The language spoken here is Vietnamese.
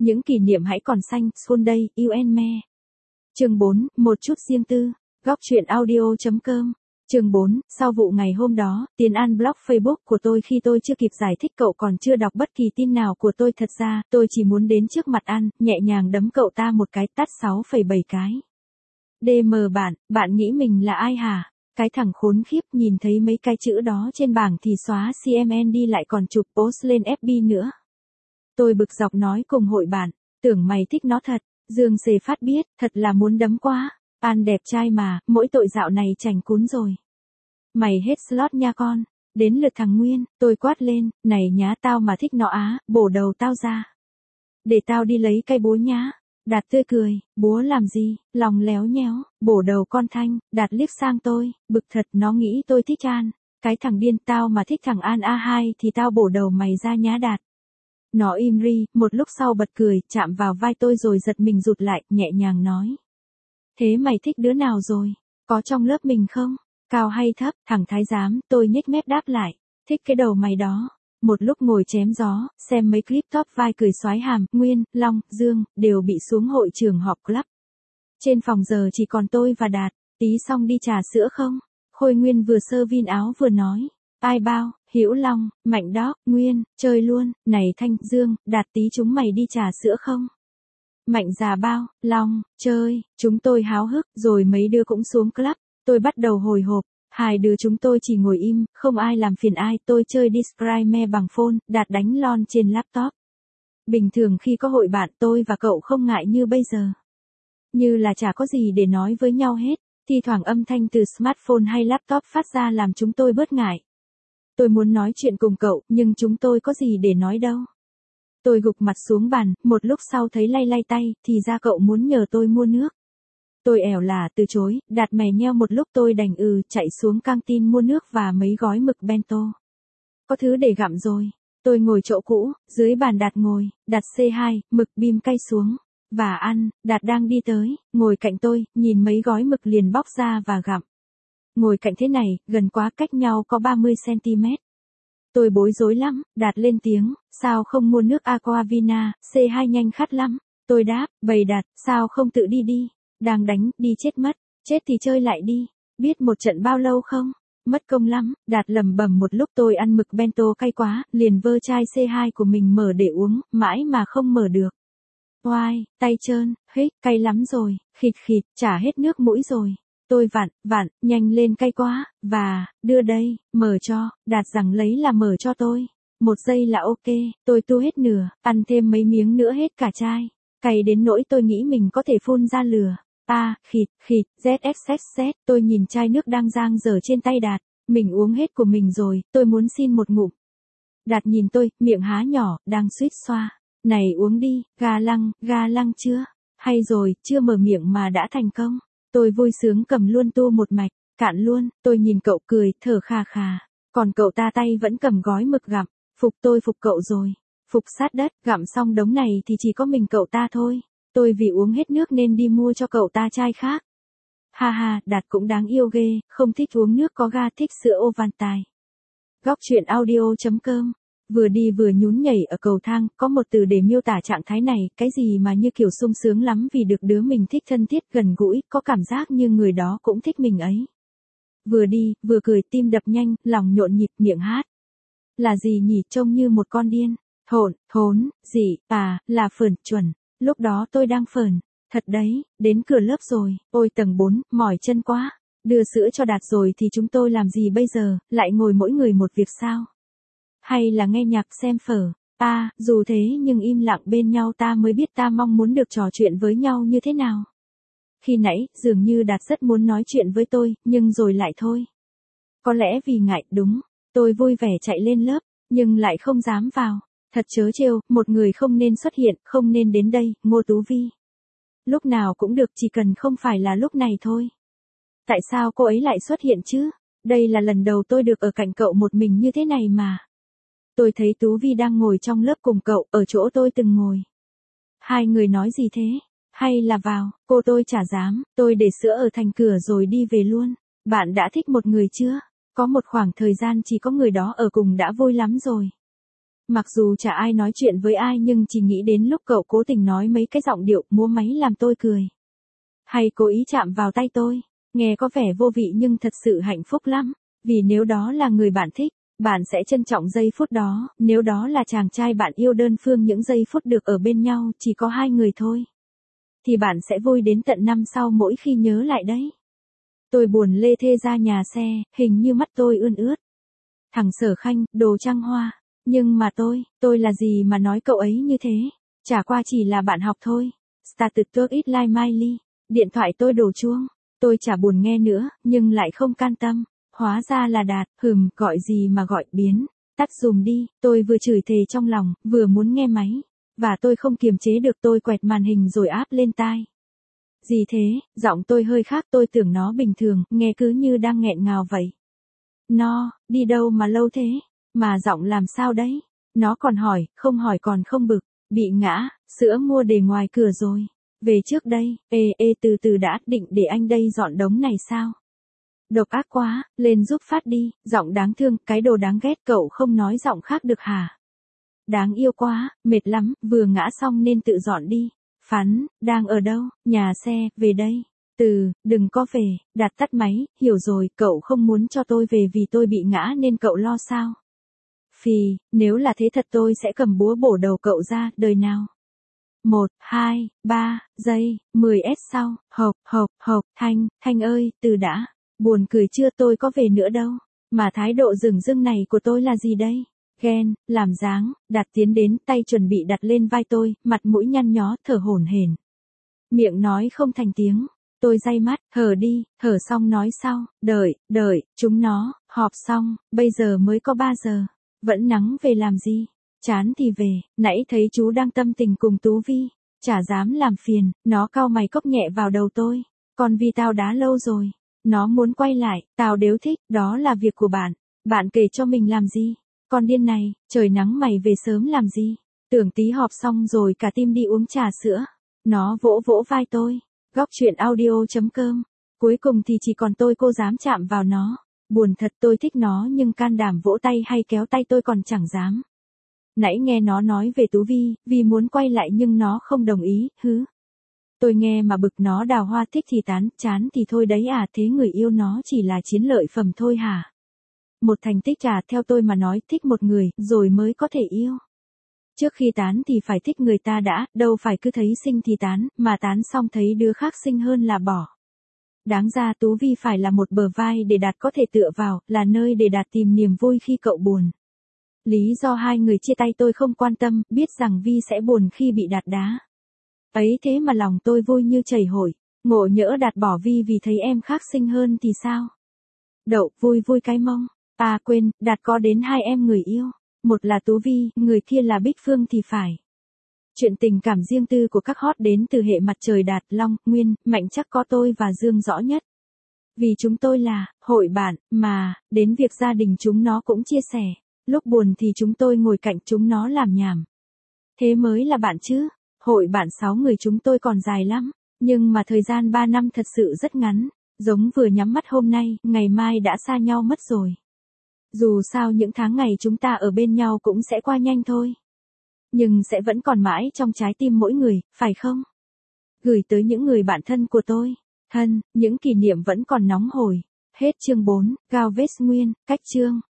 Những kỷ niệm hãy còn xanh, xuân đây, you and me. Chương 4, một chút riêng tư. Góc truyện audio.com. Chương 4, sau vụ ngày hôm đó, Tiến An block Facebook của tôi khi tôi chưa kịp giải thích cậu còn chưa đọc bất kỳ tin nào của tôi. Thật ra, tôi chỉ muốn đến trước mặt An, nhẹ nhàng đấm cậu ta một cái tát 6,7 cái. DM bạn nghĩ mình là ai hả? Cái thằng khốn khiếp, nhìn thấy mấy cái chữ đó trên bảng thì xóa CMN đi lại còn chụp post lên FB nữa. Tôi bực dọc nói cùng hội bạn, tưởng mày thích nó thật. Dương Xề Phát biết, thật là muốn đấm quá. An đẹp trai mà, mỗi tội dạo này chảnh cún rồi. Mày hết slot nha con. Đến lượt thằng Nguyên, tôi quát lên, này nhá tao mà thích nó á, bổ đầu tao ra. Để tao đi lấy cây búa nhá. Đạt tươi cười, búa làm gì, lòng léo nhéo, bổ đầu con Thanh. Đạt liếc sang tôi, bực thật, nó nghĩ tôi thích An. Cái thằng điên, tao mà thích thằng An A2 thì tao bổ đầu mày ra nhá Đạt. Nó im ri, một lúc sau bật cười, chạm vào vai tôi rồi giật mình rụt lại, nhẹ nhàng nói. Thế mày thích đứa nào rồi? Có trong lớp mình không? Cao hay thấp? Thằng thái giám, tôi nhếch mép đáp lại. Thích cái đầu mày đó. Một lúc ngồi chém gió, xem mấy clip top vai cười xoái hàm, Nguyên, Long, Dương, đều bị xuống hội trường họp club. Trên phòng giờ chỉ còn tôi và Đạt, tí xong đi trà sữa không? Khôi Nguyên vừa sơ vin áo vừa nói. Ai bao, Hữu Long, Mạnh Đóc, Nguyên, chơi luôn, này Thanh, Dương, Đạt tí chúng mày đi trà sữa không? Mạnh già bao, Long, chơi, chúng tôi háo hức, rồi mấy đứa cũng xuống club, tôi bắt đầu hồi hộp, hai đứa chúng tôi chỉ ngồi im, không ai làm phiền ai, tôi chơi Discryme bằng phone, Đạt đánh lon trên laptop. Bình thường khi có hội bạn tôi và cậu không ngại như bây giờ. Như là chả có gì để nói với nhau hết, thi thoảng âm thanh từ smartphone hay laptop phát ra làm chúng tôi bớt ngại. Tôi muốn nói chuyện cùng cậu, nhưng chúng tôi có gì để nói đâu. Tôi gục mặt xuống bàn, một lúc sau thấy lay lay tay, thì ra cậu muốn nhờ tôi mua nước. Tôi ẻo lả từ chối, Đạt mè nheo một lúc tôi đành chạy xuống căng tin mua nước và mấy gói mực bento. Có thứ để gặm rồi. Tôi ngồi chỗ cũ, dưới bàn Đạt ngồi, đặt C2, mực bim cay xuống. Và ăn, Đạt đang đi tới, ngồi cạnh tôi, nhìn mấy gói mực liền bóc ra và gặm. Ngồi cạnh thế này, gần quá cách nhau có 30cm. Tôi bối rối lắm, Đạt lên tiếng, sao không mua nước Aquavina, C2 nhanh khát lắm. Tôi đáp, bầy Đạt, sao không tự đi đi, đang đánh, đi chết mất, chết thì chơi lại đi, biết một trận bao lâu không, mất công lắm. Đạt lẩm bẩm một lúc. Tôi ăn mực bento cay quá, liền vơ chai C2 của mình mở để uống, mãi mà không mở được. Oai, tay trơn, hít, cay lắm rồi, khịt khịt, chả hết nước mũi rồi. Tôi vặn, nhanh lên cay quá, và, đưa đây, mở cho, Đạt rằng lấy là mở cho tôi. 1 giây là ok, tôi tu hết nửa, ăn thêm mấy miếng nữa hết cả chai. Cay đến nỗi tôi nghĩ mình có thể phun ra lửa. Khịt, ZXXZ, tôi nhìn chai nước đang dang dở trên tay Đạt, mình uống hết của mình rồi, tôi muốn xin một ngụm. Đạt nhìn tôi, miệng há nhỏ, đang suýt xoa. Này uống đi, ga lăng chưa? Hay rồi, chưa mở miệng mà đã thành công. Tôi vui sướng cầm luôn tu một mạch, cạn luôn. Tôi nhìn cậu cười, thở khà khà. Còn cậu ta tay vẫn cầm gói mực gặm. Tôi phục cậu rồi. Phục sát đất, gặm xong đống này thì chỉ có mình cậu ta thôi. Tôi vì uống hết nước nên đi mua cho cậu ta chai khác. Ha, Đạt cũng đáng yêu ghê, không thích uống nước có ga, thích sữa Ovaltine. Góc truyện audio.com. Vừa đi vừa nhún nhảy ở cầu thang, có một từ để miêu tả trạng thái này, cái gì mà như kiểu sung sướng lắm vì được đứa mình thích thân thiết gần gũi, có cảm giác như người đó cũng thích mình ấy. Vừa đi, vừa cười, tim đập nhanh, lòng nhộn nhịp, miệng hát. Là gì nhỉ, trông như một con điên. Thốn, gì, là phởn, chuẩn. Lúc đó tôi đang phởn. Thật đấy, đến cửa lớp rồi, ôi tầng 4, mỏi chân quá. Đưa sữa cho Đạt rồi thì chúng tôi làm gì bây giờ, lại ngồi mỗi người một việc sao? Hay là nghe nhạc xem phở? Dù thế nhưng im lặng bên nhau ta mới biết ta mong muốn được trò chuyện với nhau như thế nào. Khi nãy, dường như Đạt rất muốn nói chuyện với tôi, nhưng rồi lại thôi. Có lẽ vì ngại, đúng. Tôi vui vẻ chạy lên lớp, nhưng lại không dám vào. Thật trớ trêu, một người không nên xuất hiện, không nên đến đây, Ngô Tú Vi. Lúc nào cũng được, chỉ cần không phải là lúc này thôi. Tại sao cô ấy lại xuất hiện chứ? Đây là lần đầu tôi được ở cạnh cậu một mình như thế này mà. Tôi thấy Tú Vi đang ngồi trong lớp cùng cậu, ở chỗ tôi từng ngồi. Hai người nói gì thế? Hay là vào? Tôi chả dám, tôi để sữa ở thành cửa rồi đi về luôn. Bạn đã thích một người chưa? Có một khoảng thời gian chỉ có người đó ở cùng đã vui lắm rồi. Mặc dù chả ai nói chuyện với ai nhưng chỉ nghĩ đến lúc cậu cố tình nói mấy cái giọng điệu múa máy làm tôi cười. Hay cố ý chạm vào tay tôi, nghe có vẻ vô vị nhưng thật sự hạnh phúc lắm, vì nếu đó là người bạn thích, bạn sẽ trân trọng giây phút đó, nếu đó là chàng trai bạn yêu đơn phương những giây phút được ở bên nhau chỉ có hai người thôi, thì bạn sẽ vui đến tận năm sau mỗi khi nhớ lại đấy. Tôi buồn lê thê ra nhà xe, hình như mắt tôi ươn ướt. Thằng Sở Khanh, đồ trăng hoa. Nhưng mà tôi là gì mà nói cậu ấy như thế? Chả qua chỉ là bạn học thôi. Status talk it like Miley. Điện thoại tôi đổ chuông. Tôi chả buồn nghe nữa, nhưng lại không can tâm. Hóa ra là Đạt, gọi gì mà gọi biến. Tắt dùm đi, tôi vừa chửi thề trong lòng, vừa muốn nghe máy. Và tôi không kiềm chế được tôi quẹt màn hình rồi áp lên tai. Gì thế, giọng tôi hơi khác tôi tưởng nó bình thường, nghe cứ như đang nghẹn ngào vậy. Nó, đi đâu mà lâu thế? Mà giọng làm sao đấy? Nó còn hỏi, không hỏi còn không bực, bị ngã, sữa mua để ngoài cửa rồi. Về trước đây, từ từ đã, định để anh đây dọn đống này sao? Độc ác quá, lên giúp phát đi, giọng đáng thương, cái đồ đáng ghét cậu không nói giọng khác được hả? Đáng yêu quá, mệt lắm, vừa ngã xong nên tự dọn đi. Phán, đang ở đâu? Nhà xe, về đây. Đừng có về, Đạt tắt máy, hiểu rồi, cậu không muốn cho tôi về vì tôi bị ngã nên cậu lo sao? Phì, nếu là thế thật tôi sẽ cầm búa bổ đầu cậu ra, đời nào? 1, 2, 3, giây, 10s sau, Thanh ơi, từ đã. Buồn cười chưa tôi có về nữa đâu. Mà thái độ dửng dưng này của tôi là gì đây? Ghen, làm dáng, Đạt tiến đến, tay chuẩn bị đặt lên vai tôi, mặt mũi nhăn nhó, thở hổn hển. Miệng nói không thành tiếng. Tôi day mắt, thở đi, thở xong nói sau, đợi, chúng nó, họp xong, bây giờ mới có 3 giờ. Vẫn nắng về làm gì? Chán thì về, nãy thấy chú đang tâm tình cùng Tú Vi. Chả dám làm phiền, nó cau mày cốc nhẹ vào đầu tôi. Con Vi tao đá lâu rồi. Nó muốn quay lại, tao đếu thích, đó là việc của bạn. Bạn kể cho mình làm gì? Con điên này, trời nắng mày về sớm làm gì? Tưởng tí họp xong rồi cả team đi uống trà sữa. Nó vỗ vỗ vai tôi. Góc chuyện audio.com. Cuối cùng thì chỉ còn tôi cô dám chạm vào nó. Buồn thật tôi thích nó nhưng can đảm vỗ tay hay kéo tay tôi còn chẳng dám. Nãy nghe nó nói về Tú Vi, vì muốn quay lại nhưng nó không đồng ý, Tôi nghe mà bực nó đào hoa thích thì tán, chán thì thôi đấy à, thế người yêu nó chỉ là chiến lợi phẩm thôi hả? Một thành tích theo tôi mà nói thích một người, rồi mới có thể yêu. Trước khi tán thì phải thích người ta đã, đâu phải cứ thấy xinh thì tán, mà tán xong thấy đứa khác xinh hơn là bỏ. Đáng ra Tú Vi phải là một bờ vai để Đạt có thể tựa vào, là nơi để Đạt tìm niềm vui khi cậu buồn. Lý do hai người chia tay tôi không quan tâm, biết rằng Vi sẽ buồn khi bị Đạt đá. Ấy thế mà lòng tôi vui như chảy hội, ngộ nhỡ Đạt bỏ Vi vì thấy em khác xinh hơn thì sao? Đậu, vui cái mông. À quên, Đạt có đến 2 em người yêu. Một là Tú Vi, người kia là Bích Phương thì phải. Chuyện tình cảm riêng tư của các hot đến từ hệ mặt trời Đạt, Long, Nguyên, Mạnh chắc có tôi và Dương rõ nhất. Vì chúng tôi là hội bạn, mà, đến việc gia đình chúng nó cũng chia sẻ. Lúc buồn thì chúng tôi ngồi cạnh chúng nó làm nhảm. Thế mới là bạn chứ. Hội bạn 6 người chúng tôi còn dài lắm. Nhưng mà thời gian 3 năm thật sự rất ngắn. Giống vừa nhắm mắt hôm nay, ngày mai đã xa nhau mất rồi. Dù sao những tháng ngày chúng ta ở bên nhau cũng sẽ qua nhanh thôi. Nhưng sẽ vẫn còn mãi trong trái tim mỗi người, phải không? Gửi tới những người bạn thân của tôi. Thân, những kỷ niệm vẫn còn nóng hổi. Hết chương 4, Gao Vết Nguyên, cách chương.